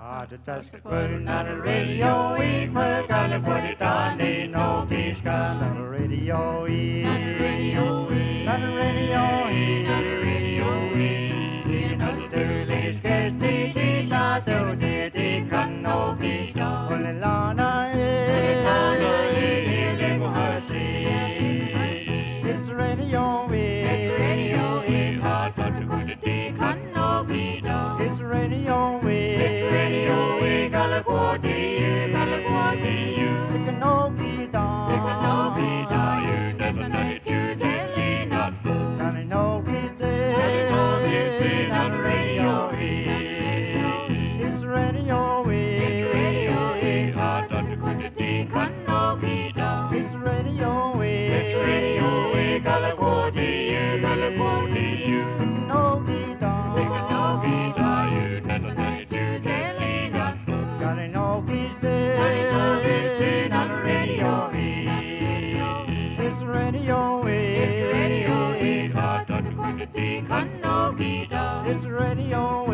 Just putting on the radio, we gotta put it on the no peace gun on the radio, on the radio, on the radio, on the radio, in the sterling sketch, the tato, the can no be done. On the lana, it's the radio, it's the radio, hard but to go to the can no be done. It's the radio, It's radio,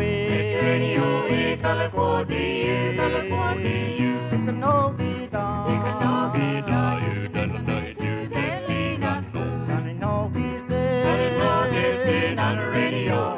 California, California, take a no be down, you doesn't know it's you telling us, Johnny no he's dead, on the radio.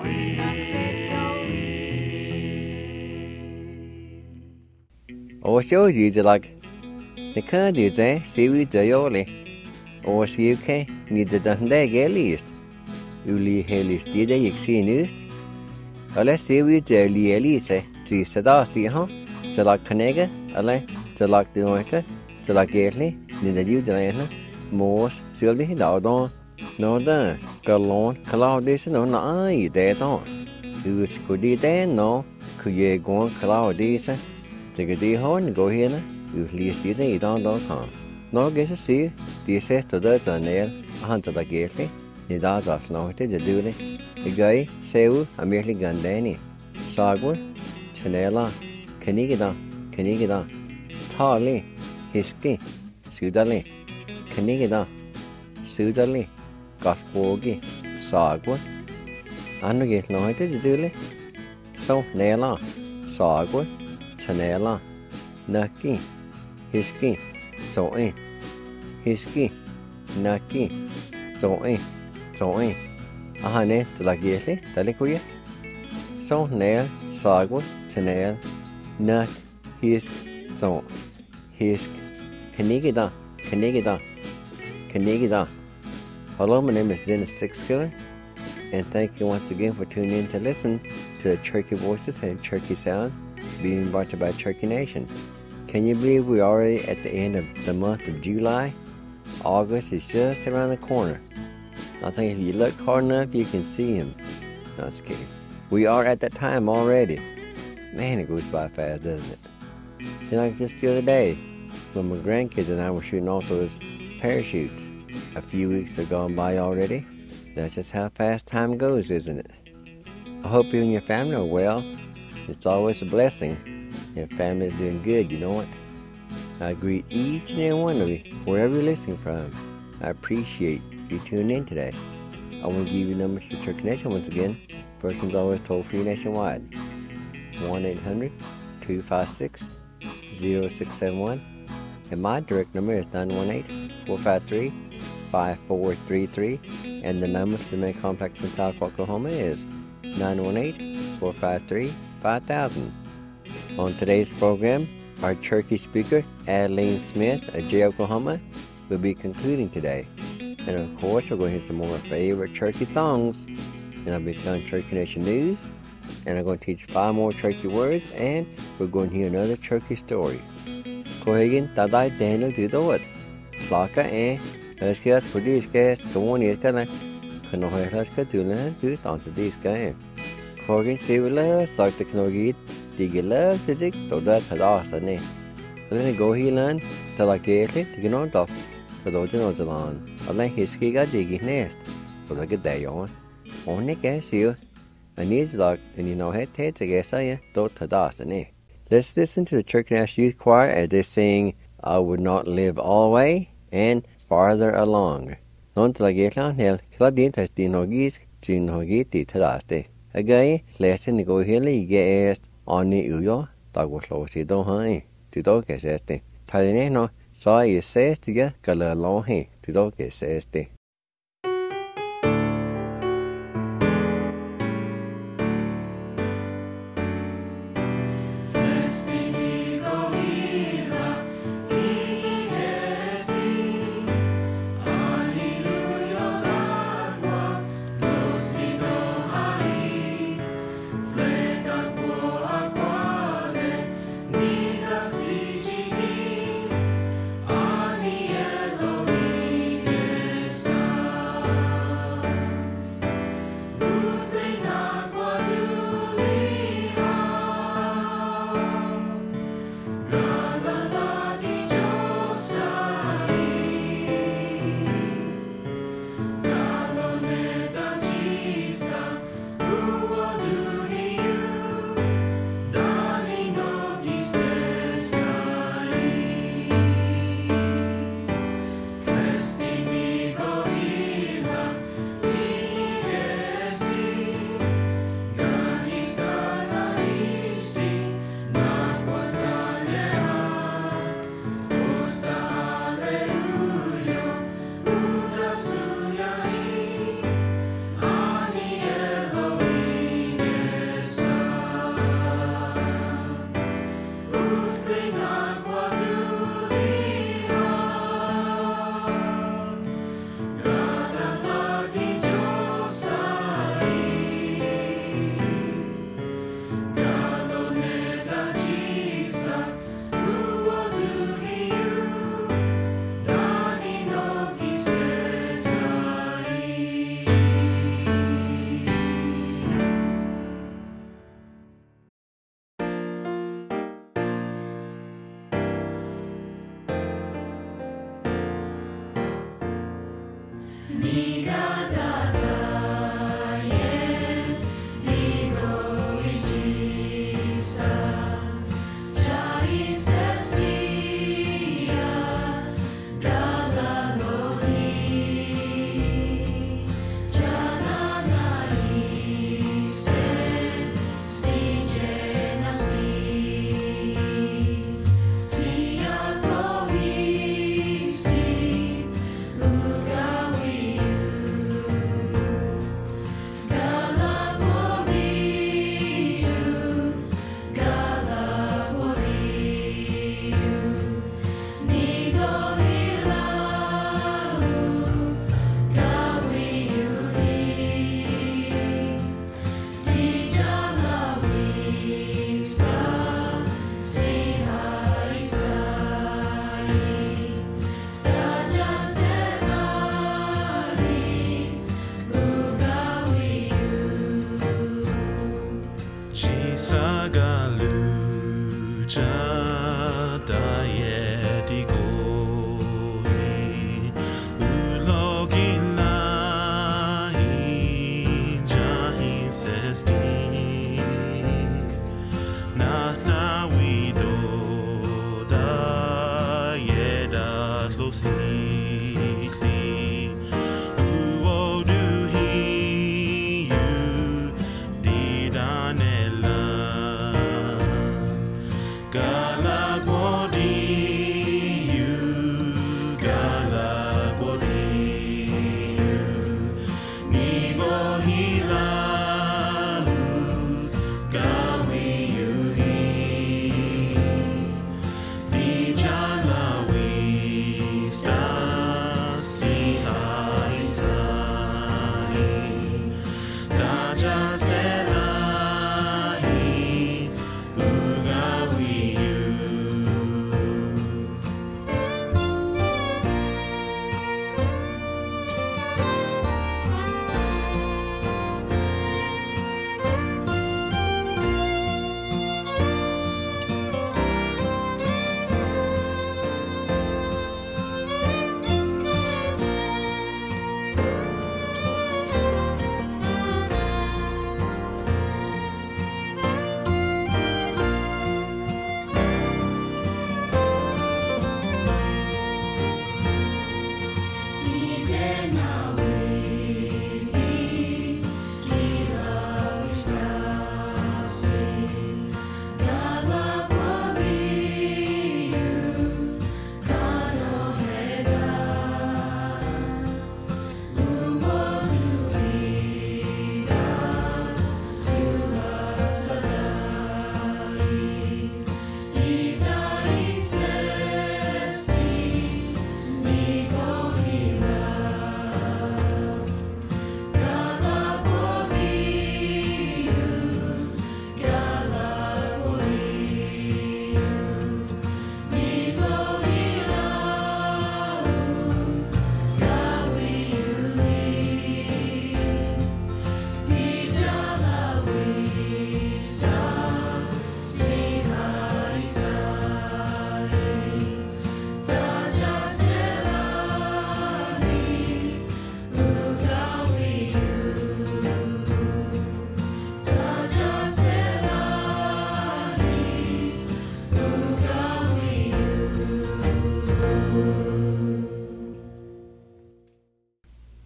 Or show you the like the candy there, see we the yoli, or see you can need the done there at least. Uli helist det der ikke se nøst. Og lad se vi til lige til sadasti ha. Til lag kanega, eller til lag det noget, til lag gætli, det der der er mos, syldig der. Nå der, galon, klar det så nå nej det der. Ud skulle det nå, kunne jeg gå klar det så. Det det hånd gå her. Ud lige det der i der kan. Nå kan jeg se, det sætter der til nær, han til der gætli. Nidaza snahte jadule igai seu amirli gandani sagu chanela kanigida thali hiski sudali kanigida sudali kaspogi sagu anuge snahte jadule so nela sagu chanela naki hiski soe hiski naki soe Soe. Ahane til la giesi, dalikuya. So nail, sagwa, chanel, nut, hisk, so, hisk, kanigida. Hello, my name is Dennis Sixskiller, and thank you once again for tuning in to listen to the Cherokee Voices and Cherokee Sounds being brought to you by Cherokee Nation. Can you believe we're already at the end of the month of July? August is just around the corner. I think if you look hard enough, you can see him. No, just kidding. We are at that time already. Man, it goes by fast, doesn't it? You know, just the other day, when my grandkids and I were shooting off those parachutes, a few weeks have gone by already. That's just how fast time goes, isn't it? I hope you and your family are well. It's always a blessing if family is doing good, you know what? I greet each and every one of you, wherever you're listening from. I appreciate you tuning in today. I want to give you numbers to Cherokee Nation once again. First one's always toll-free nationwide. 1-800-256-0671. And my direct number is 918-453-5433. And the number to the main complex in South Oklahoma is 918-453-5000. On today's program, our Cherokee speaker, Adeline Smith of Jay, Oklahoma, will be concluding today. And of course, we're going to hear some more of my favorite Cherokee songs. And I'll be telling Cherokee Nation news. And I'm going to teach 5 more Cherokee words. And we're going to hear another Cherokee story. Kohagen, Tadai, Daniel, Didowat. Flaka, let's get us for these guys. Come on, here, can I? Can I let's get to learn to start to these guys. Kohagen, see we love, start the Knogit. Dig your love, Sidik, to that had asked, and then go here, learn, till I get it, to get on top. Så då är det något alla hiskiga digig näst. Så det är det jag. Och ni kan se I need like and you know head to guess I don't tadasane. Let's listen to the Cherokee National Youth Choir as they sing I Would Not Live Always and Farther Along. Non till I hel kladin tas din hogis tin hogiti tadaste. Again, lesson go hele get on the uyo Tagusloosi tohai, tytoke seesti. Taline no, sai seestiga kala lohi, tytoke seesti.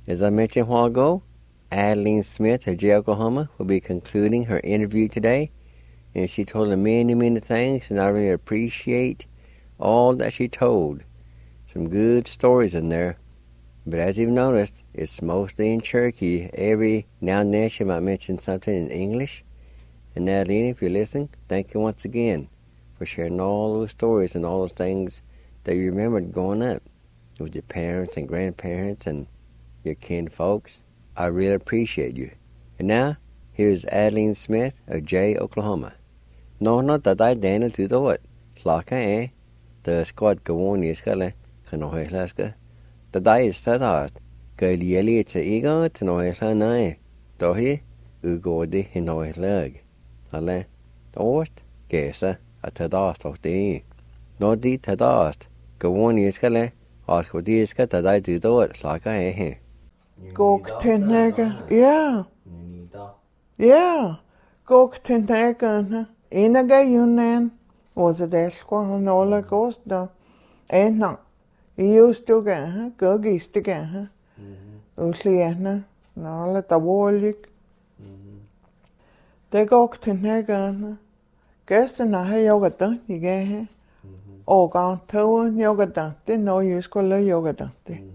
As I mentioned a while ago, Adeline Smith of J. Oklahoma will be concluding her interview today, and she told us many, many things, and I really appreciate all that she told. Some good stories in there. But as you've noticed, it's mostly in Cherokee. Every now and then she might mention something in English. And Adeline, if you're listening, thank you once again for sharing all those stories and all those things that you remembered growing up with your parents and grandparents and your kin folks. I really appreciate you. And now, here's Adeline Smith of J, Oklahoma. No, that I Daniel to the what? Slaka the squad go on is gonna Kanohlaska. The day is set out. Galieli to ego to Nohla Dohi, Ugodi in Nohlag. Ale, Ort, Gesa, a Tadast of the No di Tadast. Go on is gonna ask what is got that I do it, Slaka Gok Tenega, yeah. Gok Tenega, Inaga Yunan was a dashqua and all a ghost da. And not. Used to get, go geese to get, Uliana, all at the wallik. They gok Tenega, guest and I yoga, you get. Oh, gone to yoga, they know you school yoga.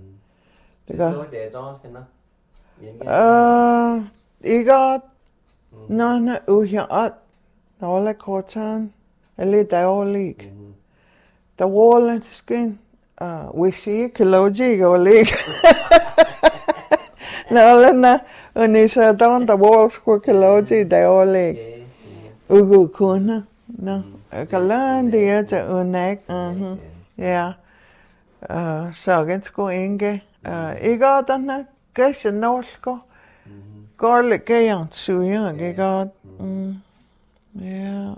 I got none uja at all a cotton, a little leak. The wall and skin, we see Kiloji go leak. No, when he said down the walls for Kiloji, they all leak. Ugu kuna, no, a Kalandia to unek, yeah. So let's go in. I got a guess in Norsko. Garlic gay on Suya, I got. Yeah.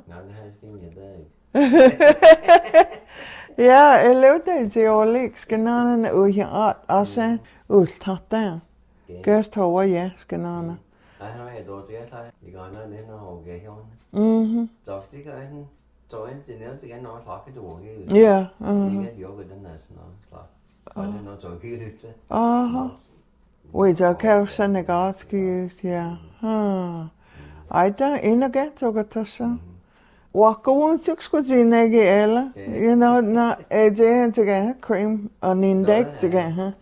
Yeah, I lived in the old leaks, Ganana, Uya art, I said, top down. Guest Hawaii, yes, Ganana. I had those yet, you got none in the whole gay on. So, I can join the nails again, not talking to walk. Yeah. You get yoga than that's not. I didn't know to get it. With a kerosene Senegalski, yeah. I don't in again, Togatusha. Walk on 6 was in Ella, you know, not a giant again, cream on index again,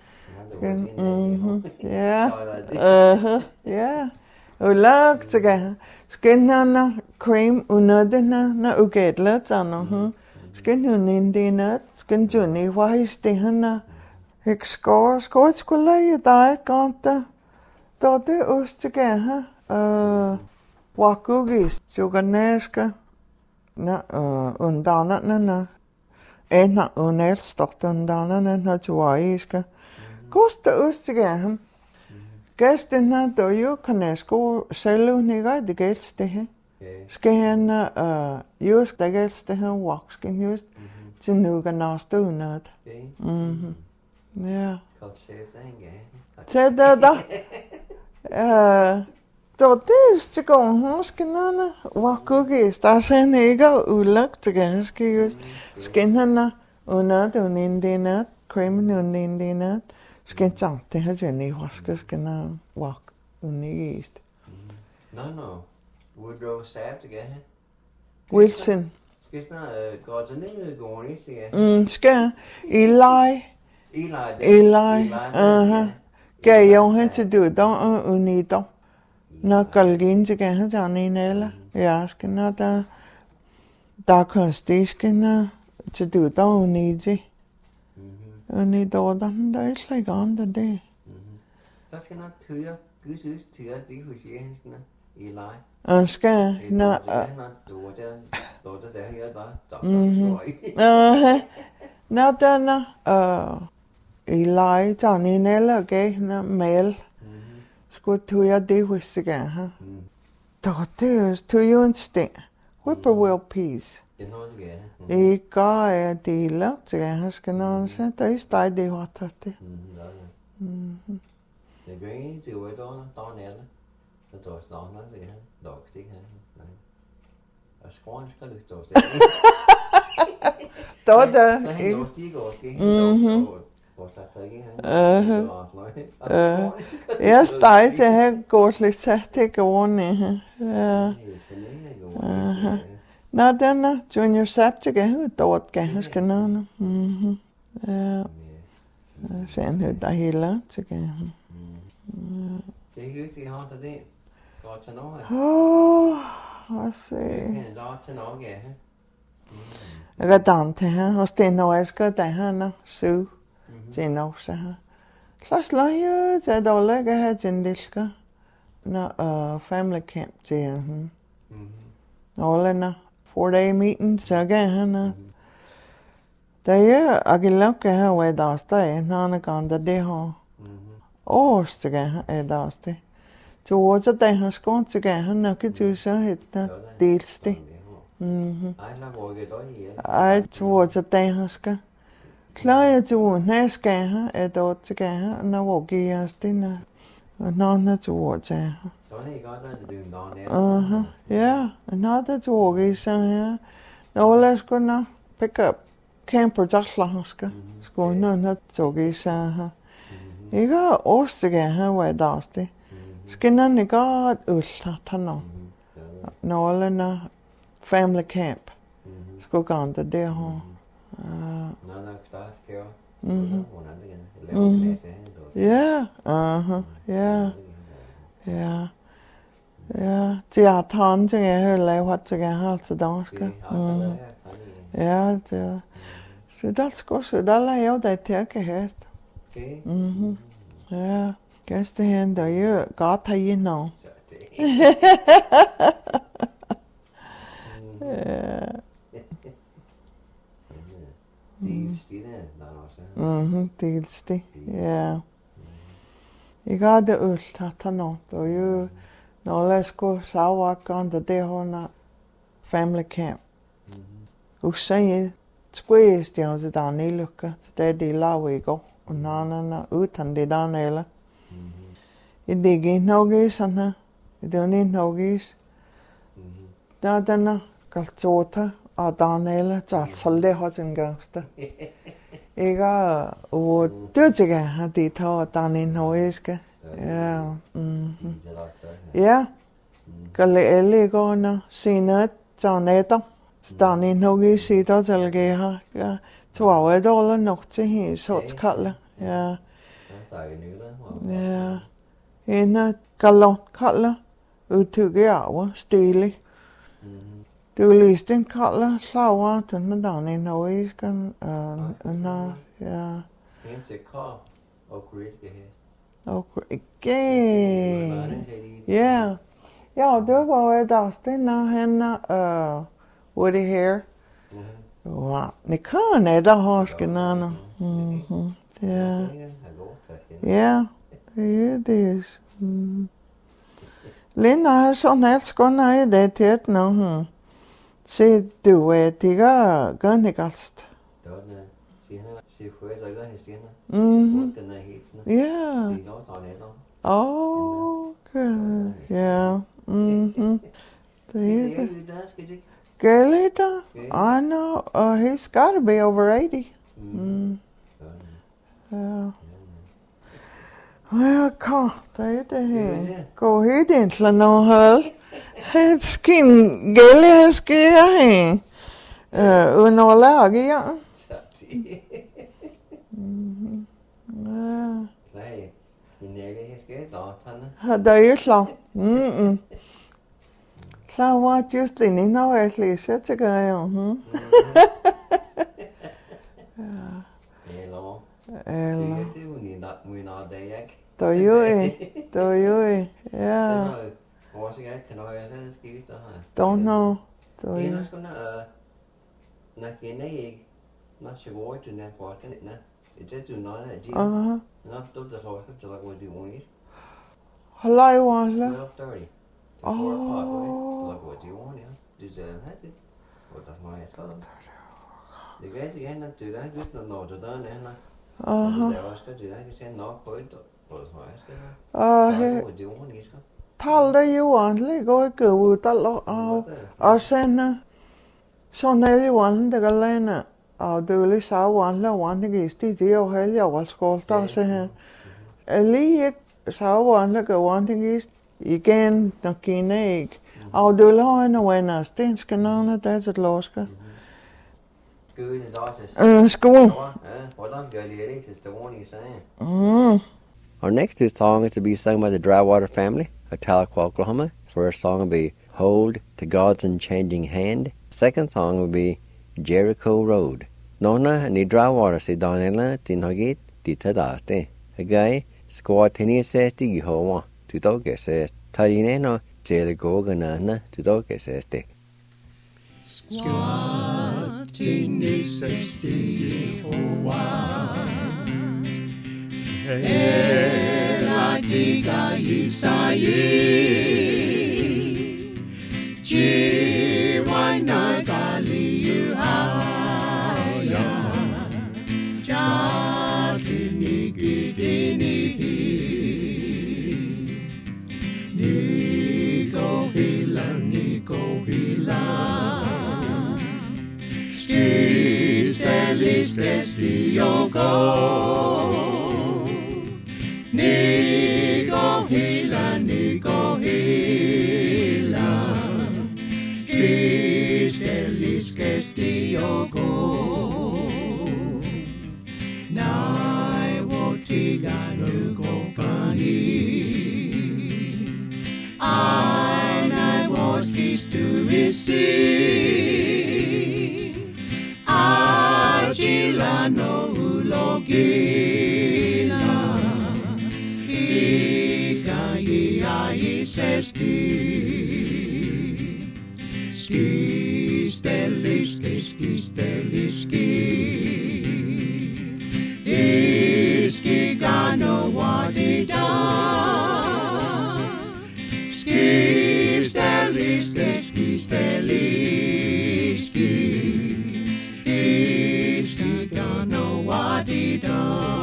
yeah. Yeah. Look again. Skin na cream unadena na ugetlet ano, skin unindinat, skin juni wise dihana. Ik score skulle je daar kante. Dat de oostige wakugis, joganeska. Na undana na. En na unelstocht undana na juaiska. Kost de oostige. Gæsten na do jo kanesko selu niga de gælste he. Sken just de gælste he waksken just. Til nu kan næste unad. Ja. Så da. Då det skal gå huskenerne. Wakugis der sen ikke ulagt til ganske just. Skenerne unad unindinat, cremen unindinat. Sken sant det har jeg ikke vasket skenerne wak unigist. No. Woodrow Saab to get Wilson. Skal snart gå til nede gården, ikke? Skal Eli. Gav jeg hen til du da unido. Når galgin til gav til han en eller. Ja, skal når der konstisken til du da unido. Unido der er ikke like andre det. Hvad skal nok tyre? Gud synes tyre det hos jeg han skal Eli. Skal når Nå der Eli John in eller gav na mail. Skulle du jeg det hos jeg ha. Da det er to jo en sting. Whippoorwill peas. I gav det lagt til jeg skal nå så der er stadig det har taget det. Det gør ikke til hvor der nede. Så der står noget til han. Dog det han. Nej. Og skåren skal du stå. Da. Ja, steg til her går lidt til gående. Ja. Nå, den er junior septic er dårligt ganske noget. Ja. Sen hur det hela tycker jag. Det är just i har det. Vad ska nå? Vad säger? Då till något. Redan till här och stenna jag ska där här nå så. Det nå så här. Slags löje det då lägger här gendiska. Nå family camp till. Alla 4-day meeting så går han. Det är agilaka här och där står när kan det ha. Årstiga är där står. Så så det har skånt så han har inte så heter delste. Ej så det har ska. Klarer du næste her er det til her når hvor giver os det når natur til. Ja, når det tror jeg så her. Når lad os gå nå pick up camper dagslagerska. Skulle når tog jeg så her. Ikke årstige her var der også. Skinnerne godt udslaget nå. Når når family camp. Skulle gå der der her. Ja, ja, ja, ja. Det er tanken til jeg har lavet til jeg har til dansk. Ja, det. Så det skal så der lader jeg det til at have. Ja, gæste hen der jo godt har I nå. Delsti, ja. Jeg har det ølt at han nå, og jo, når jeg skulle savvakke, det har family camp. Og så jeg skulle jeg stjære til den i lykke, det er de laver i går, og når uden det der næle. Jeg digger ikke noget sådan her, det er ikke noget. Der er denne kaltjota, og der næle, så det har sin gangster. Ikke og det til at det tager den en højske. Ja. Ja. Kan alle gå når senere så netter. Den en højske der til det her. Ja. $2 nok til helt sorts kalde. Ja. Ja. En galon kalde. Udtrykke af stille. Du læste en kalder slager til den der en højske. Ja. En til kar og græske her. Okay. Ja. Ja, det var det også når han Woody hair. Wow. Det kan der har skinner. Ja. Ja. Det er. Lena har sådan helt skånet i det til nå. Se du det gør det godt. Ja. Okay. Ja. Det er Gelita? I know. He's got to be over 80. Ja. Ja, kom. Det er det her. Gå helt ind til noget hold. Het skin gælde sker her. Uden at lage, ja. Ja. Det er jo klart. Klar var just det, ni når jeg læser til gør jeg. Eller. Det er jo. Ja. Don't know. Det er sgu når kende ikke. Når sjovt til den kvarten, nej. Det er noget af det. Når du der så til at gå det unis. Hallo, wala. 12:30. Oh. Det er det. Og der var jeg så. Det gør det igen, at det er godt når du der er. Det er også det der kan se nok på et. Tal det jo ordentligt, går ikke ud der og sen sådan er det jo ordentligt, der kan lande Døli sauvan wantigisti dio helja valskolta se. Liik sauvan laka wantigist igen nakineik. Døli hoina wena stinska nana tätset loska. School. Our next two songs is to be sung by the Drywater family of Tahlequah, Oklahoma. First song will be Hold to God's Unchanging Hand. Second song will be Jericho Road. Nona ni Drywater si Donella tinhogit di tadaste. Agay squad tini says di Yehovah to doge says Tadine no Jericho ganana to doge says de. Squad tini says di Yehovah. Ela diga Isaie Jiwana gali yuhaya Jatini gidini Nigo hila Stistelis testiogo Nigo hila Stistelis gestiogo Nai wotiga nugo pani I was kissed to receive Agila no ulogina Iski gano wadida Iski gano wadida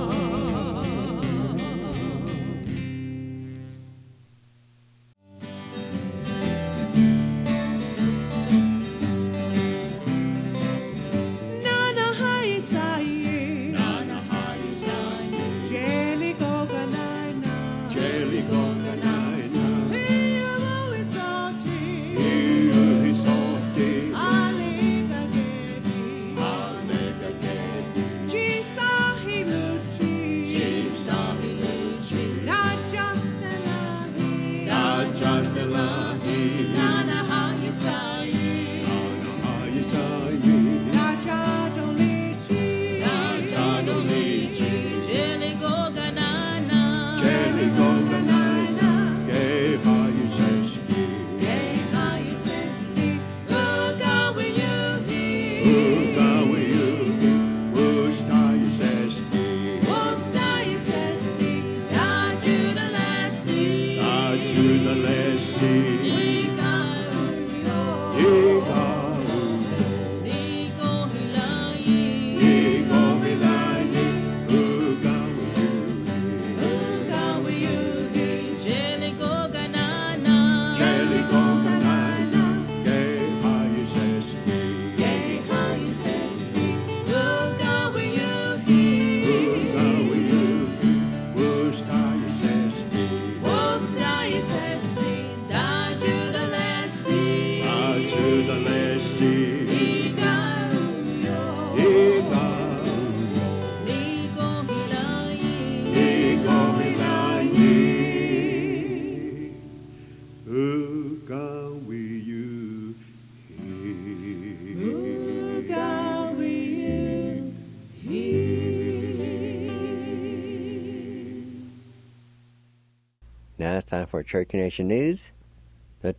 Now it's time for Cherokee Nation News. The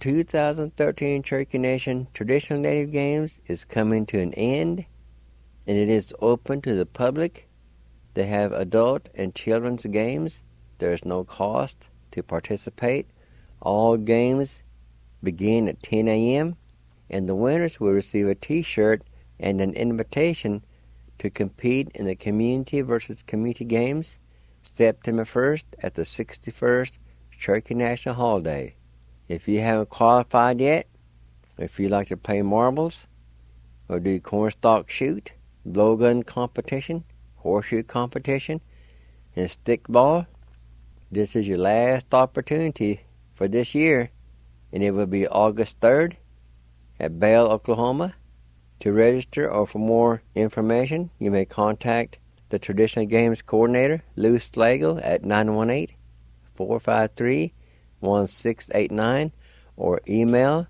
2013 Cherokee Nation Traditional Native Games is coming to an end, and it is open to the public. They have adult and children's games. There is no cost to participate. All games begin at 10 a.m., and the winners will receive a T-shirt and an invitation to compete in the Community versus Community Games September 1st at the 61st Cherokee National Holiday. If you haven't qualified yet, if you like to play marbles or do cornstalk shoot, blowgun competition, horseshoe competition, and stickball. This is your last opportunity for this year, and it will be August 3rd at Bale, Oklahoma. To register or for more information, you may contact the Traditional Games Coordinator, Lou Slagle, at 918-453-1689, or email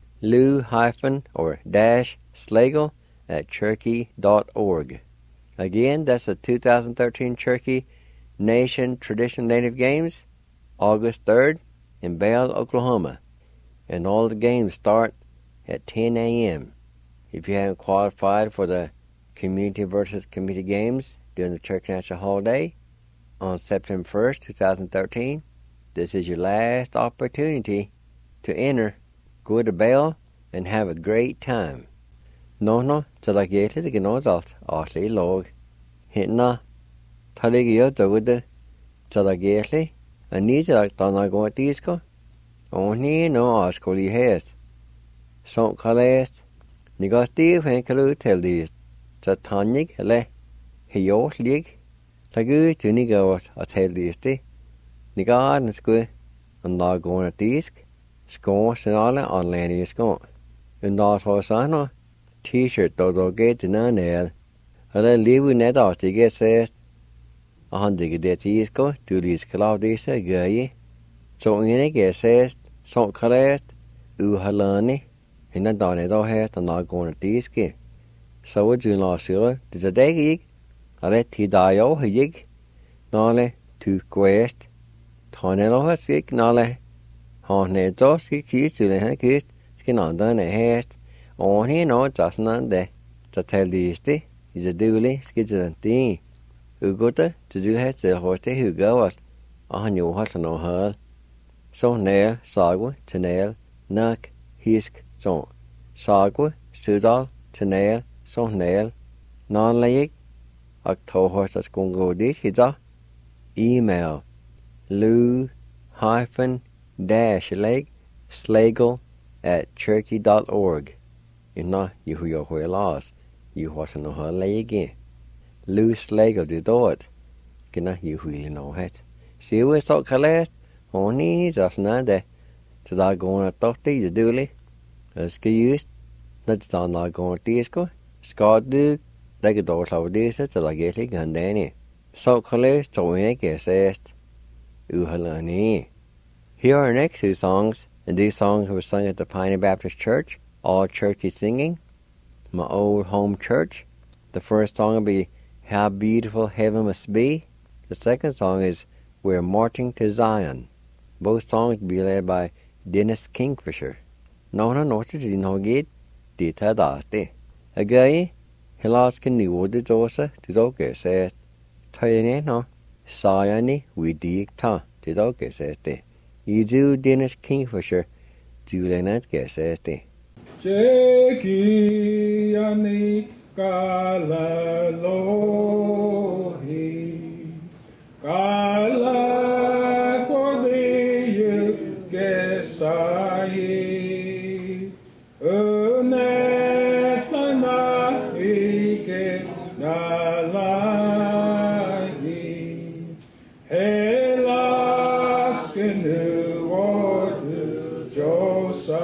lou-slagle@cherokee.org. Again, that's the 2013 Cherokee Nation Traditional Native Games, August 3rd in Bale, Oklahoma. And all the games start at 10 a.m. If you haven't qualified for the Community versus Community Games during the Cherokee National Holiday on September 1st, 2013, this is your last opportunity to enter. Go to Bale and have a great time. No, så la gete det genozalt, asli log. Hitna, taligio dogde, så la gete, anita dana go disco. Oni no askoli het. Son kalest, nigas div henkalu tel dis. Så tanig le, hio lig, lagu tunigot a tel disti. Nigad sku, an la go disk. Skån senale anledning skån. Undar hosano t-shirt do get na nel. Alla livu nedati get sest. A handige det isko du lis klaudisa gøye. Så ine get sest, så kalest u halani. Hinna dane do het an agona diski. Så du la sura dis a degig. Alla ti dayo hig. Nale tu quest. Tonelo hasik nale. Han er dårlig kyselig her kyst, skal andre hæst, og han er noget sådan det, så tal det sti, i så dårlig skal det det. Ugodt, så du har til hos det hyggeligt, og han jo har sådan noget her. Så nær, sagu, til nær, nok, hisk, så. Sagu, sydal, til nær, så nær, nærlæg, og tog hos at skulle gå dit hitter. E-mail, lou-slagle@cherokee.org. Inna you your laws, you what no her lege. Lou Slagle did dot. Gina you will know it. See we so kalest, oni just nade. To da go at doctor the dooley. As used, that's on la go disco. Scott do, they get all of this to la get it and then. So kalest, so we get saist. Uhalani. Here are our next two songs, and these songs were sung at the Pioneer Baptist Church, all Cherokee singing, my old home church. The first song will be How Beautiful Heaven Must Be. The second song is We're Marching to Zion. Both songs will be led by Dennis Kingfisher. No notice in no gate, dita daste. A guy, Hilas can new the dosa, to doke says, Tayane no, Sayani, we dig ta, to doke says de. You do Dennis Kingfisher, do the night guess says de. Cheki ani kala lohi kala kodi gesai unesana ike nalahi helas kenu wodu josa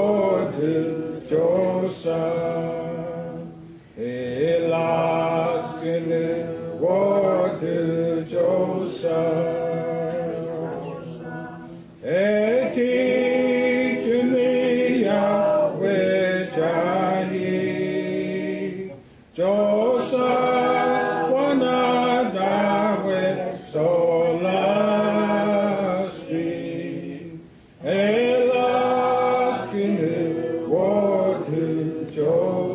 Elas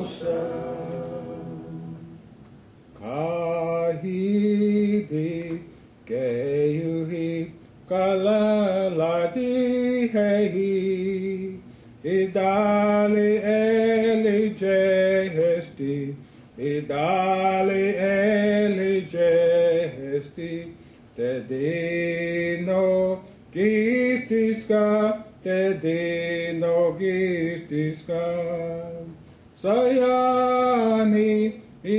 Kahidi Keuhi Kalaladi Hehi Idali Eli Jehesti Idali Eli Jehesti Tedino Gistiska Tedino Gistiska Sayani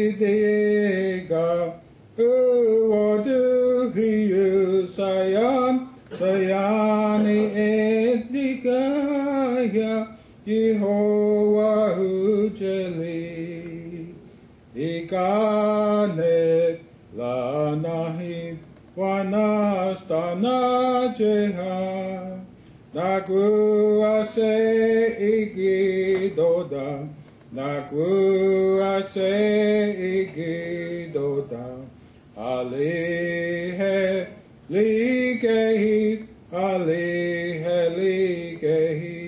Idega Uwadu Hiyu Sayani Edigaya Yehovah Ujeli Ikanet Lanahi Wanastana Jeha Nakuase Igidoda Nakuase Igidoda Alihe Likehi Alihe Likehi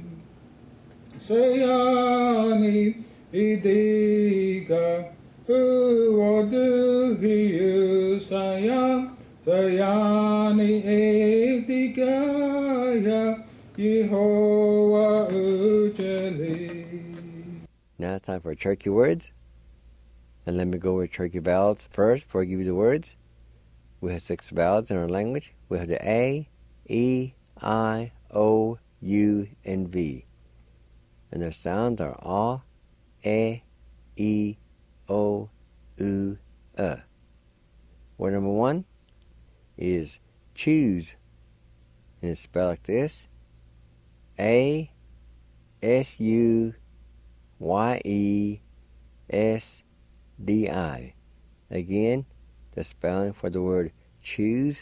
Sayani Idiga Uwadu Hiyu Sayani Edigaya Yehovah Ujeli. Now it's time for Cherokee words. And let me go with Cherokee vowels first before I give you the words. We have 6 vowels in our language. We have the A, E, I, O, U, and V. And their sounds are A, E, O, U, Word number 1 is choose. And it's spelled like this. A, S-U-Y-E-S-D-I. Again, the spelling for the word choose.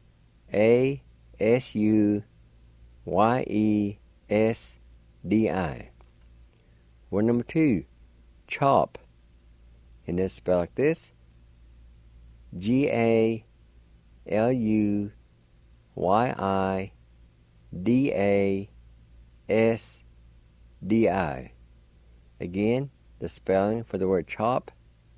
A-S-U-Y-E-S-D-I. Word number 2, chop. And it's spelled like this. G-A-L-U-Y-I-D-A-S-D-I. Again, the spelling for the word chop.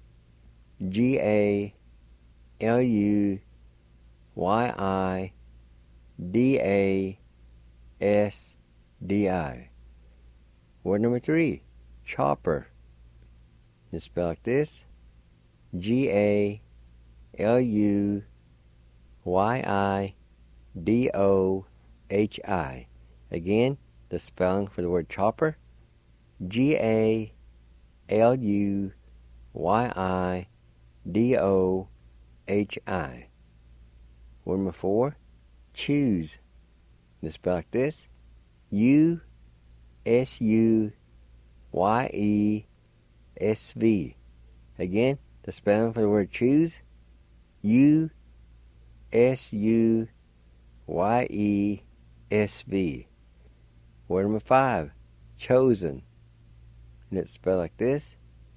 G-A-L-U-Y-I-D-A-S-D-I. Word number 3, chopper. It's spelled like this. G-A-L-U-Y-I-D-O-H-I. Again, the spelling for the word chopper. G-A-L-U-Y-I-D-O-H-I. Word number 4, choose. It's spelled like this. U-S-U-Y-E-S-V. Again, the spelling for the word choose. U-S-U-Y-E-S-V. Word number 5, chosen. And it's spelled like this.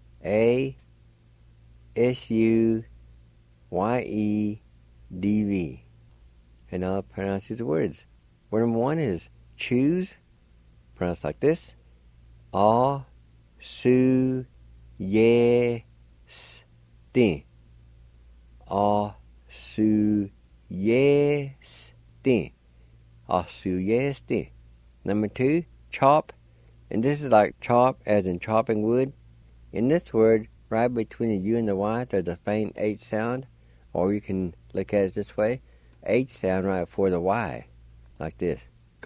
A-S-U-Y-E-D-V. And I'll pronounce these words. Word number 1 is choose. Pronounced like this. A-su-ye-s-tin. A-su-ye-s-tin. A-su-ye-s-tin. Number 2, chop. And this is like chop as in chopping wood. In this word, right between the U and the Y, there's a faint H sound. Or you can look at it this way. H sound right before the Y. Like this.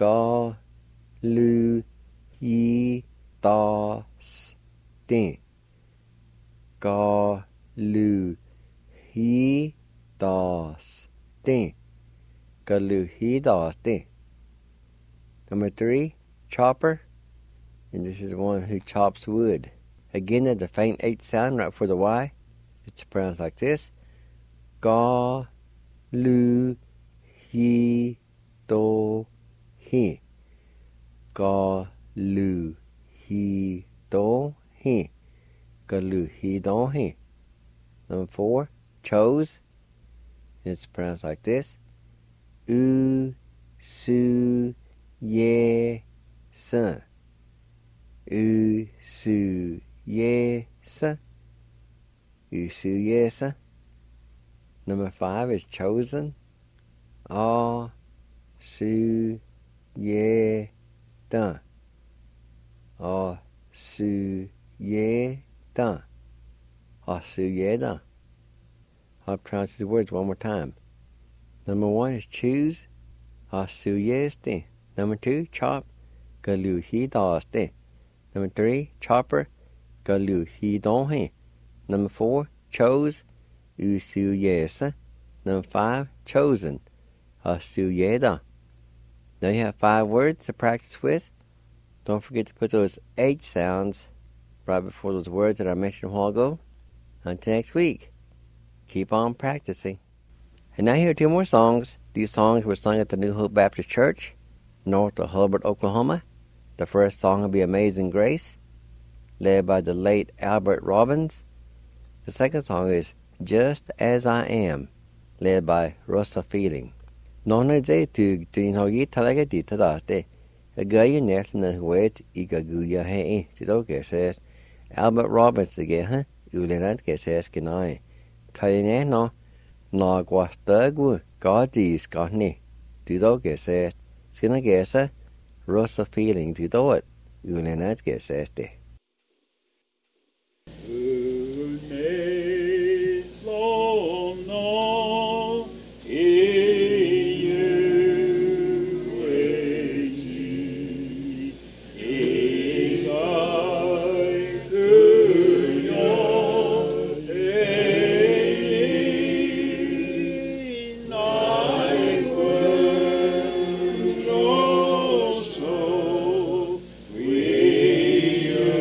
Ga-lu-yi-da-s-tin. Ga-lu-yi-da-s-tin. Ga-lu-yi-da-s-tin. Number 3, chopper. And this is one who chops wood. Again, there's a faint H sound right before the Y. It's pronounced like this. Ga-lu-yi-do-hi. Ga-lu-hi-do-hi. Ga-lu-hi-do-hi. Number 4, chose. And it's pronounced like this. U-su-ye-sun. U-su-ye-sun. Yesa. Usu Yesa. Number 5 is chosen. Ah, su, ye, da. Ah, su, ye, da. Ah, su, ye, da. I'll pronounce these words one more time. Number 1 is choose. Ah, su, ye, ste. Number 2, chop. Galu, he, da, ste. Number 3, chopper. Galu, he, don, he. Number 4, chose. Usu, yesa. Number 5, chosen. Asuyeda. Now you have 5 words to practice with. Don't forget to put those H sounds right before those words that I mentioned a while ago. Until next week, keep on practicing. And now here are 2 more songs. These songs were sung at the New Hope Baptist Church, north of Hubbard, Oklahoma. The first song will be Amazing Grace, led by the late Albert Robbins. The second song is Just As I Am, led by Rosa Feeling. Nona dei tu hogi talaga di tadaste. A gaya nesna wet igaguya he tidoke says Albert Robbins again, ulenat que says kenai. Taline no na guastagu godis gotni. Tidoke says skinagesa Rosa Feeling tidot ulenat que says de. We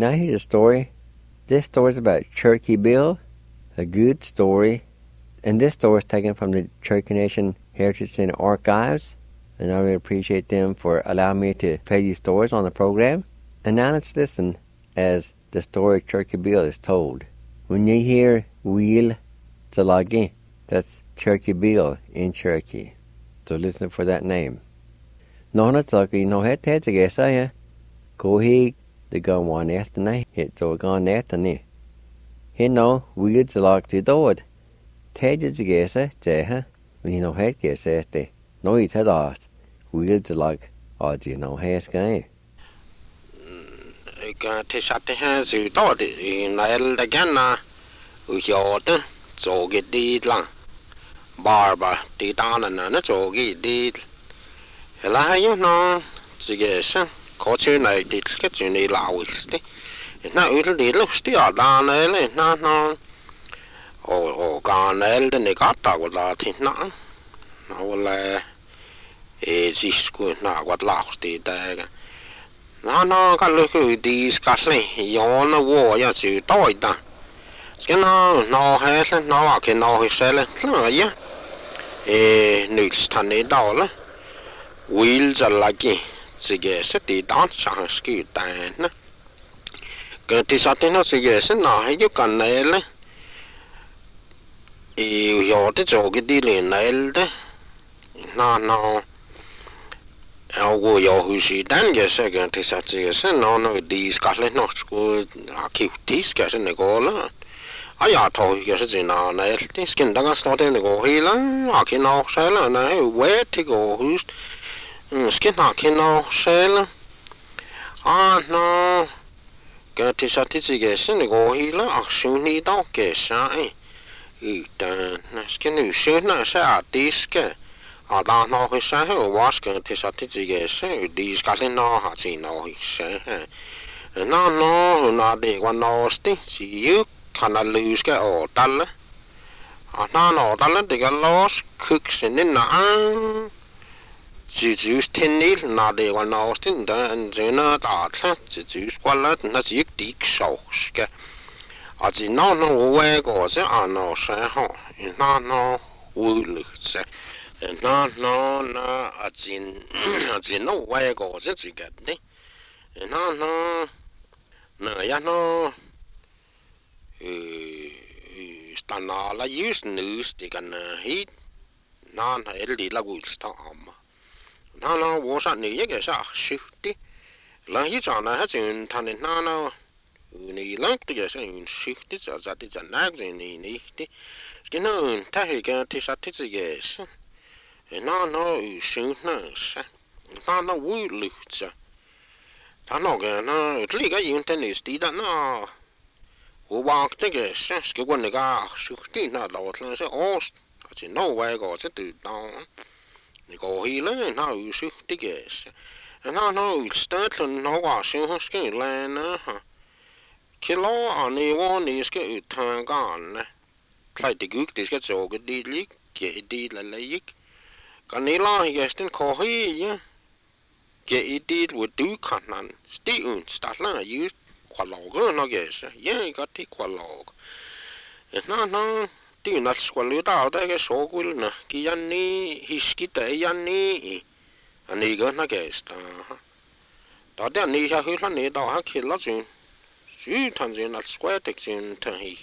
Now here's a story. This story is about Cherokee Bill, a good story. And this story is taken from the Cherokee Nation Heritage Center archives. And I really appreciate them for allowing me to play these stories on the program. And now let's listen as the story of Cherokee Bill is told. When you hear Wheel Tsalagi, that's Cherokee Bill in Cherokee. So listen for that name. No Tsalagi no het het gesa ya. Go he the gun one after night hit so gone after ni. He no Wheel Tsalagi dood. Tedget gesa jeha when he no het gesa este. No it had asked. Wheel Tsalagi oji no has guy. Thì sát thì hay sự đó thì này là cái na hiểu đó做cái đi là bar đi đàn là nó做cái đi là hay nó这个是过去来的个就你老的那有的了是要打呢嘞那干呢的你搞到过啦听那我来是说那我老的的nó cái lúc đi cắt lên, gió nó vô ya chịu tối ta, cái nó hết nó cái nó hết sẽ lên, nó vậy, nữ thanh này đó là, will ra lại cái sẽ đi đón sang cái tay nè, cái thì sao thì nó sẽ nó hay chút cái này là, gió thì cho cái đi lên này đấy, nó我要回去单个是个，其实这个是那地下嘞，那个去地下是那个了。哎呀，头个是真难嘞，这跟大家说的那个去了，去那些了，那喂这个去，跟那去那些了，那个其实这个是那个去了，兄弟到个啥但那跟女生那是地下。đó nó hơi sáng hay wash cái thì sao thì gì cái đi cái lên nó hả chỉ nó hơi sáng nó để quan nó tí chỉ yếu khả năng lose cái ổ tan á nó tan á thì cái loss cực sinh nên chỉ thiên lý nó để quan nó tí đó nó đã chỉ quan là nó chỉ đi sâu cái chỉ nó quay cái chứ nó sáng hả nó vui lực chứ nó chỉ nó quay cái chứ chỉ cái đấy nó ya nó tao nó là use news thì cái hit nó hay đi là vui storm nó vô sản này cái sao shift đi là hit cho nó hết chuyện thằng này nó này lắm thì cái sao shift đi cho thì chẳng nát gì này đi cái nó thay cái thì sao thì cái nó sinh nó vui lực chứ nó cái nó lý cái internet đi đó nó qua cái cái quan này cái sự tí nó đầu nó sẽ chỉ nó quay cái sẽ tự động này có hi lên nó sự tí cái nó start nó qua sự cái lên nữa cái lo anh ấy quan này cái thằng con này lại thì cứ cái chỗ cái đi lý cái đi là lấy cái này là cái tên khó hi nhá cái đi với đủ khả năng still start là use qua log nó cái cái thì qua log nó thì nó qua lừa đảo đấy cái số của nó cái anh này history đấy anh này anh này cái nó cái đó đấy anh này sao hơi này đó hay khi nó chuyện thằng chuyện nó square được chuyện thằng hi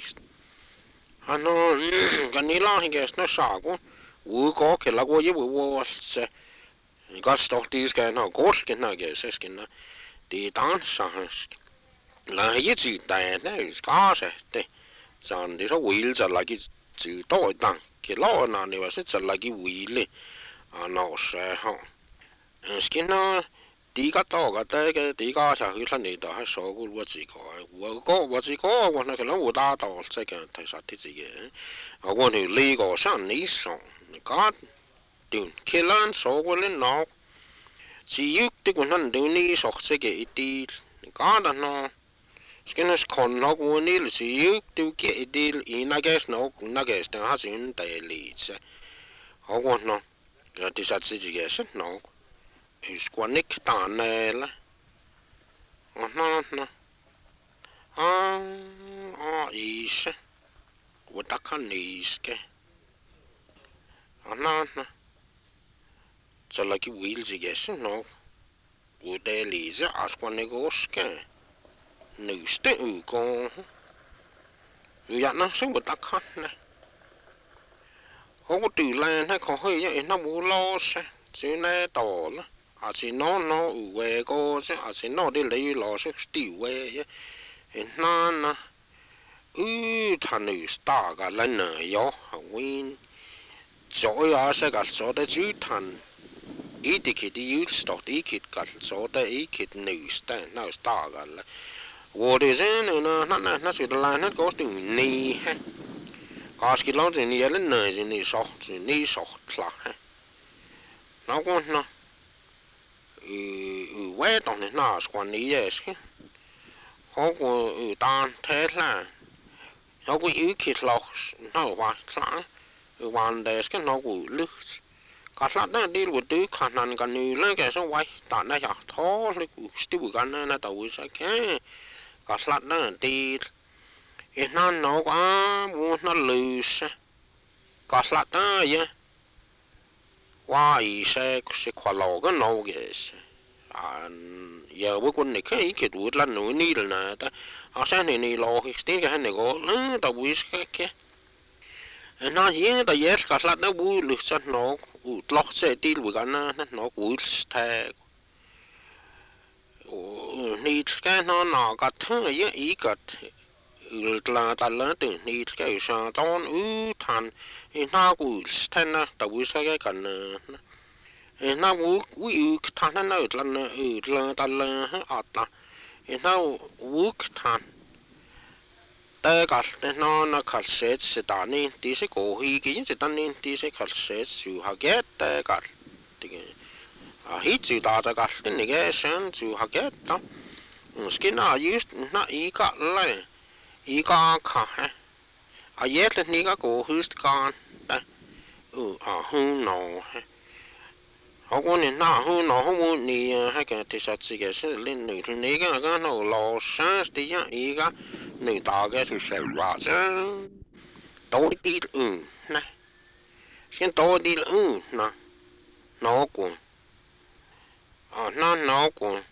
nó cái này là cái nó sao cũng có cái là có sẽ có stock đi cái nó có cái nào cái sẽ cái nó đi đón sang là cái gì đấy đấy có sẽ đấy chẳng để số will cho là cái chữ tối đằng cái lo nào này sẽ cho là cái will nó sẽ họ cái nó đi cái đó cái đi cái sao cái này đó hay số của我只có我那个人我打到这个台上的这个我那里个上你上có điều khi lan số của lên nó chỉ yếu thì cũng hắn điều này số sẽ cái đi có đó nó cái nó còn nó cũng này là chỉ yếu điều cái đi ina cái nó cũng na cái nó hay chuyện đại lý chứ họ còn nó cái thì sao chỉ cái sự nó quan nick tàn này là nó is what I can is ke na so like wheels yes no would they lise as quan negos ke nu ste u ko ya na so what I can ne ho tu lan ha ko he na bu lo se chứ ne to la à chỉ nó về cô chứ à chỉ nó đi lấy lò sức tiêu về na thằng nữ star cả lần nữa yo win rồi à sẽ cả số đấy chứ thằng ý thì khi đi use stock ý khi cả số đấy ý khi nữ star cả là vô đi thế nữa nó sẽ là nó có từ ni ha có cái lâu thì ni lên nơi thì ni sọt là ha nó con nó quét tao này nó quan lý vậy chứ họ có tan thế là họ có ý kiến lọc nó qua lại quan đề cái nó có lướt cả lát đó đi một thứ khả năng cái này lấy cái số quay tao này à thó lấy cái tiêu cái này nó tao sẽ cái cả lát đó đi nó quá muốn nó lướt cả lát đó vậy qua ý sẽ khoa lò cái nấu cái giờ bữa con này cái cái tuổi lần nữa ní là ta sáng này lò cái cái này có lớn tao bui cái nó hiến tao yes cả lát nó bui lượt sân nó lót xe đi bữa cái nó bui thề ní cái nó cả thứ ấy ý cả là ta lớn từ ní cái sao tao thằng nó bui thề nó tao bui cái cần nó vui thằng nó lần ta lần hết ta nó vui thằngแต่ก็nó khát sệt sẽ ta nên tí sẽ cố hi cái sẽ ta nên tí sẽ khát sệt chịu học ghétแต่ก็hít chịu ta ta cái này cái sáng chịu học ghét đó cái nào nó ý cả lại ý cả khá à ghét là ní cái cố hít con đây hung nổ họ có nên hung nổ không muốn đi hay cái thì sao chỉ cái sẽ lên nửa này cái nó lò sáng tí á ý cái người ta cái sự sẽ vào chứ tối đi này xin tối đi nè nó cũng nó cũng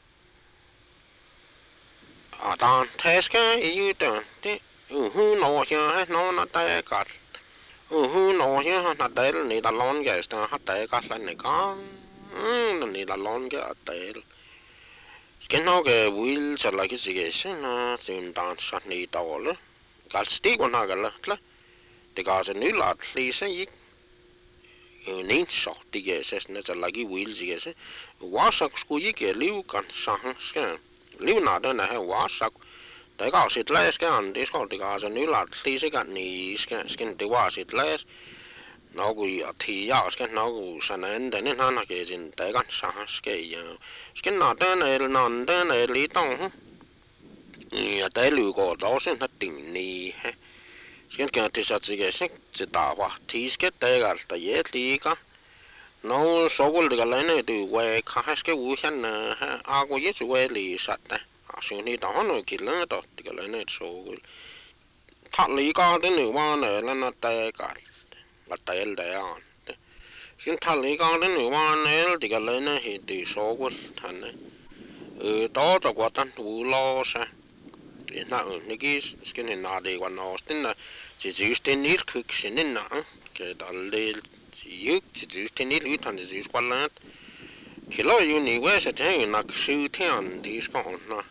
ta thấy cái ý tưởng thế nó chứ nó tay cắt nó chứ nó tay là người ta lon cái nó tay cắt là này con người ta lon cái tay cái nó cái wheel sẽ là cái gì cái nó chúng ta sát này tàu了，搞stick của nó cái là thì cái sẽ níu lại thì sẽ ít nín sọt thì cái sẽ nó sẽ là cái wheel gì cái hóa sắc của cái liu cần sang cái liu nào đó là hay hóa sắc tại cái sẽ lấy cái anh thì có thì cái sẽ níu lại thì sẽ cái này cái thì hóa sẽ lấy nó cũng thì cái nó cũng sẽ nên để nên nó cái gì tại cái sang cái nào đó này lý tông tại lưu có đó sẽ nó tỉnh nì cái thì sao cái sẽ tạo hóa thì cái tại cái tại dễ thì cái nó số cái lấy này từ quay khai cái vũ khí này có dễ quay lì sạch này xin đi đó nó kỹ lớn đó thì cái lấy này số thật lý có đến nửa bao này là nó tại cái là tại đấy xin thật lý có đến nửa bao này thì cái lấy này thì từ số của thằng này đó là quá tan vũ lo sa na cái này là để quan nó tên là chỉ tên nít cực xin nên là cái đó là chỉ tên nít ít thằng chỉ quan là khi lo yêu này vậy sẽ thấy là sự thiện thì còn là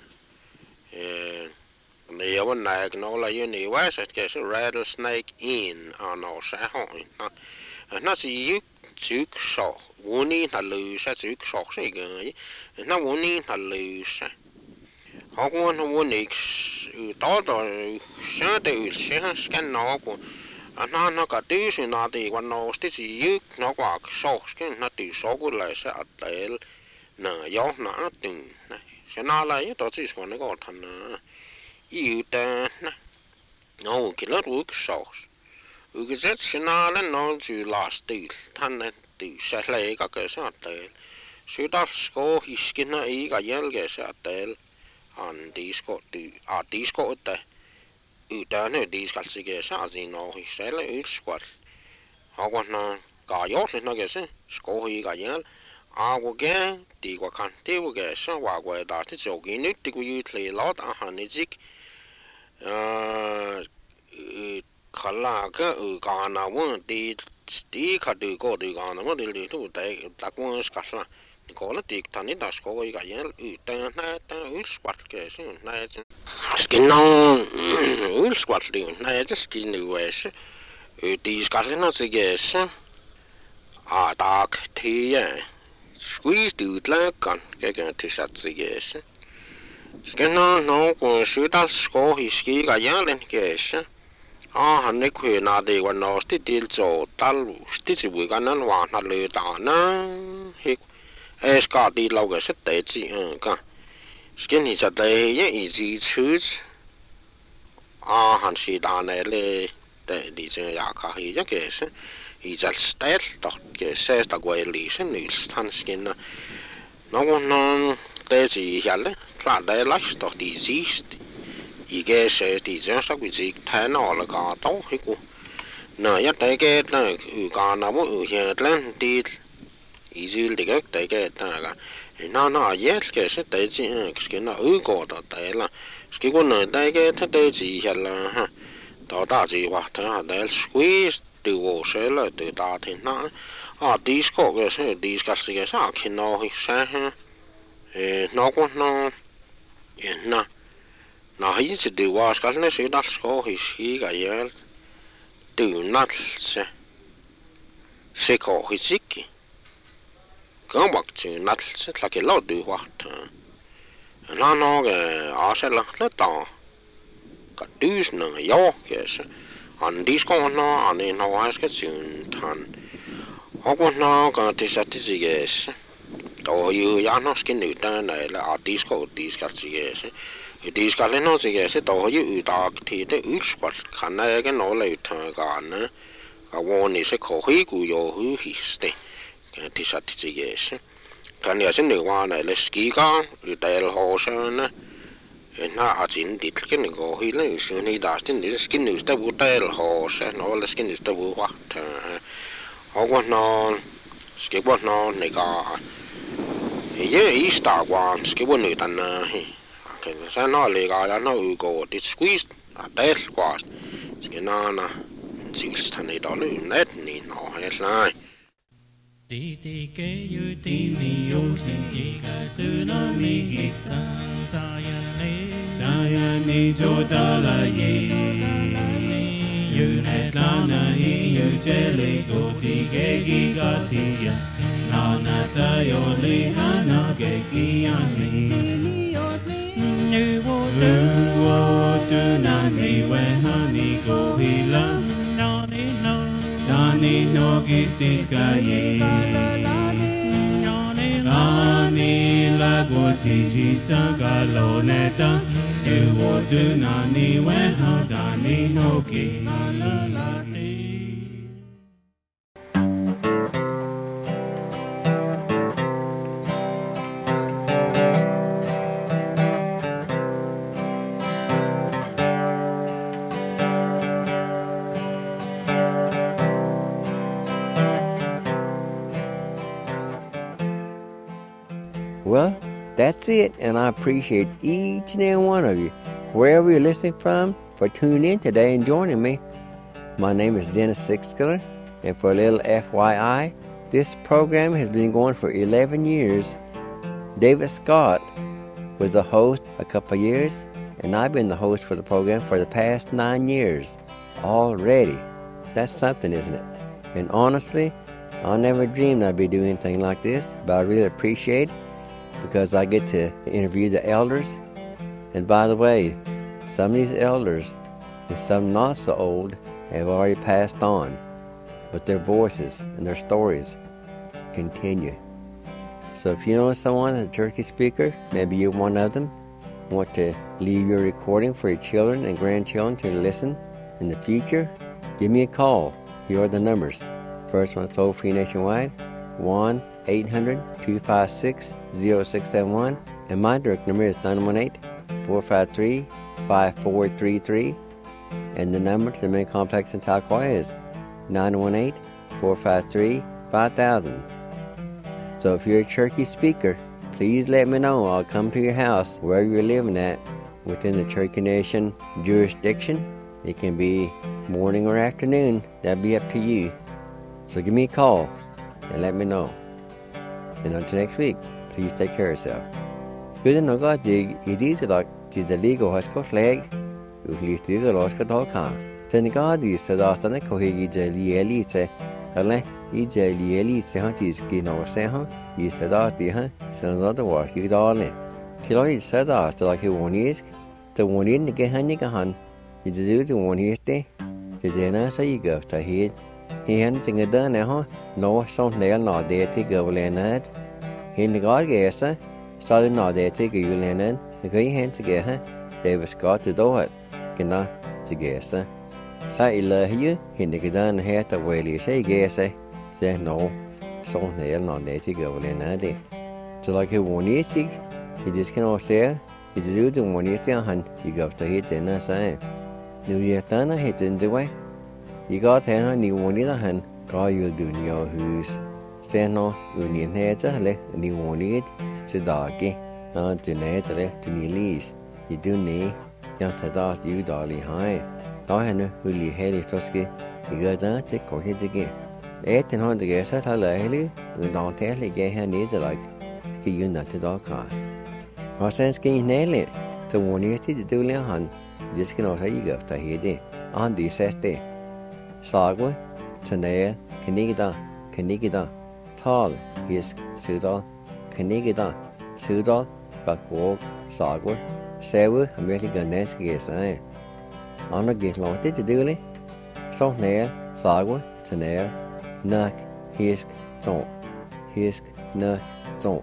nếu mà này nó là yêu này vậy sẽ cái sự rattlesnake in nó sẽ hỏi nó chỉ chữ sọ vốn đi là lười sẽ chữ sọ sẽ cái nó vốn đi là lười sẽ họ cũng vốn đi đó rồi sẽ từ sẽ scan nó của nó cả tí sự nào thì quan nó tí gì nó quả sọ cái nó từ sọ của lại sẽ để nở gió nó từng này sẽ nó lại đó chỉ còn nó có thành yêu ta nó cái lớp của sọ cái rất sẽ nó lên nó chỉ last từ thanh này từ sẽ lấy cái sẽ để sự đó có cái nó ý cái gì cái sẽ để an disko da ydane diskalsige saasi no hiselle ylsquat hawna ka jotli no gese skohi ka jel awoge digwa kan diwoge sa wago da ti jogi nyt digu yutli lot ahanijik khala ka kana won di khadu ko di kana mo di tu dai takon skalla Nikola tiktani tasko i gajen utan näitä ylsquatkeesi näitä skinna ylsquatli näitä skinnuessa tiskallina sigessa a tak tie squeezed ut läkan kegen tisat sigessa skinna no kun sytal sko hiski gajen kessa han ne kuina de var nosti til så talusti sivuikanan vanha löytana hik Eska di lauga se te chi ka skin hi cha de ye easy choose han si da ne le de di se ya ka hi ja ke se i zal stel doch ke se sta go li se nils han skin no de si jalle klar de lach doch di siehst i ge se di ja sa wi ji ta no la ka to hi ku na ya de ke na u ka na mo u he tlen di isil digak tege taga na yes ke se te ji skina u go da tela skigo na tege te ji hela ha da da ji wa ta da squeeze du wo se la du da tin na disco ke se disco se sa kino hi sa ha no ko no na hi se du wa skal ne se da sko hi si ga yel du nat se ko hi siki Kan bak til nat se tlake lo du wat. Na no asela la ta. Ka dus na yo kes. An disco na an no aske sun tan. Hoko na ka tisatiges. To yu ya no skin nu ta na la disco diskatiges. Disco le no siges to yu ta ti de usquat kan na ga no le ta ga na. Ka woni se ko hi ku yo hu histe. Tisatiges. Kan ja sinne vaan näille skikaan, ytäjällä hoosana. Na atsin titkin go hille syni daasti niitä skinnystä vuotel hoosa, no ole skinnystä vuotta. Hauwa no skibot no nega. Ye ista waan skibot nyt anna. Kan se no liga ja no go dit squeeze atel kwaast. Skinana silstan ei ole net niin no helai. Titi keju tini jokin kika tsunami kisa sayani jodala ye yunet lana hi yujeli goti kegi gatia lana sayoli hana kegi ani nuwo tunani wehani gohila Dani no gistiskaye Dani la gotiji sagaloneta Ewo dunani weha dani no ki Well, that's it, and I appreciate each and every one of you, wherever you're listening from, for tuning in today and joining me. My name is Dennis Sixskiller, and for a little FYI, this program has been going for 11 years. David Scott was the host a couple of years, and I've been the host for the program for the past 9 years already. That's something, isn't it? And honestly, I never dreamed I'd be doing anything like this, but I really appreciate it, because I get to interview the elders. And by the way, some of these elders, and some not so old, have already passed on, but their voices and their stories continue. So if you know someone that's a Turkey speaker, maybe you're one of them, want to leave your recording for your children and grandchildren to listen in the future, give me a call. Here are the numbers. First one is toll-free nationwide, 1-800-256-0671, and my direct number is 918-453-5433. And the number to the main complex in Talquoia is 918-453-5000. So if you're a Cherokee speaker, please let me know. I'll come to your house, wherever you're living at, within the Cherokee Nation jurisdiction. It can be morning or afternoon. That'll be up to you. So give me a call and let me know. And until next week, please take care of yourself. Good no God dig it is like the legal hospital flag. You leave the hospital car. Then God is the last and the Kohigi Elite. Alle I Elite hunt skin over Saha. He said out the hunt, so another work you darling. Kiloi said out like he won is the one in the Gehanigahan. He did the one here day. The dinner say you go to head. He hadn't a done now. No, some nail not there to go Leonard. He in the God guess, started not there to go Leonard. The great hand together. They was got to do it. Cannot to guess. Say love you, he nigga done here to Willie say guess. Say no, some nail not there to go Leonard. So like he won't eat, he just cannot say. He do the one year hunt. He goes to hit dinner say. New Year done hit in the way. You got her new one in the hand. God, you'll do your who's. Say no, you need hair to let new one it. It's doggy. Not to net to let to lease. You do need. Young Tadas, you dolly high. Diana, will you head it Tosky? You got that to go hit again. 1800 guess at a lady. We don't tell you get her needs like. You not to dog car. What sense can you nail it? To one year to do a hunt. Just can also you go to hear it. On this day. Sagwa, Tanea, Canigida, Tall, Hisk, Sudal, Canigida, Sudal, Backwalk, Sagwa, Sewu, American Nest Guess, On a get long did you do it? So Nair, Sagwa, Tanea, Nuck, Hisk, Zon, Hisk, Nuck, Zon.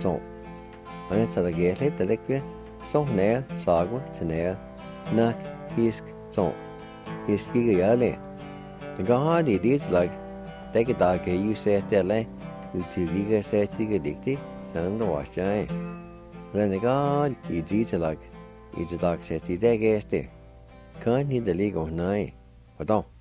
On it to the gate, the liquid, so Nair, Sagwa, Tanea, Nuck, Hisk, Zon, Hiski early. The God it is like take a dog you say that like you two giga say tiga dicty, send the wash jay. Then the God it is like it's a dog says the day guest. Can't need the legal night. But don't.